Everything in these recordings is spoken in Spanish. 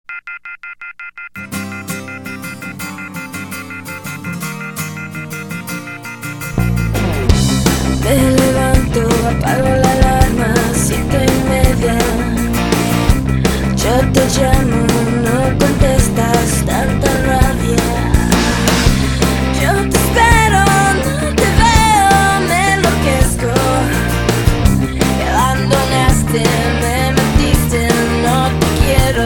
Me levanto, apago la alarma, 7:30. Yo te llamo, no contestas, tanta rabia. Yo te espero, no te veo, me enloquezco. Me abandonaste, me mentiste, no te quiero.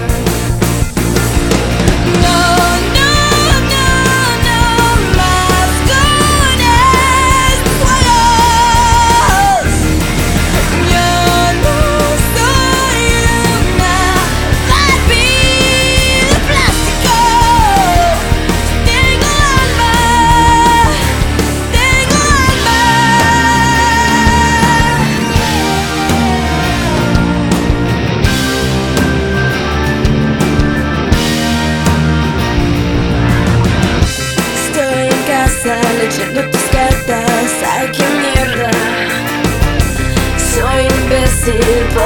No, no, no, no más con estos juegos. Yo no soy una Barbie de plástico. Tengo alma, tengo alma. Estoy en casa leyendo tus cartas. Ay, qué mierda. Soy imbécil.